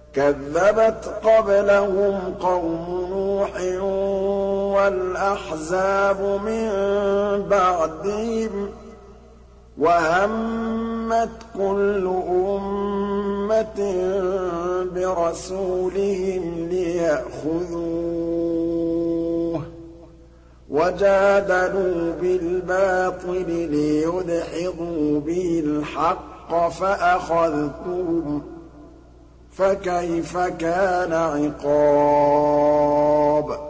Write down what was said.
كَذَّبَتْ قَبْلَهُمْ قَوْمُ نُوحٍ وَالْأَحْزَابُ مِن بَعْدِهِمْ ۖ وَهَمَّتْ كُلُّ أُمَّةٍ بِرَسُولِهِمْ لِيَأْخُذُوهُ ۖ وَجَادَلُوا بِالْبَاطِلِ لِيُدْحِضُوا بِهِ الْحَقَّ فَأَخَذْتُهُمْ ۖ فَكَيْفَ كَانَ عِقَابِ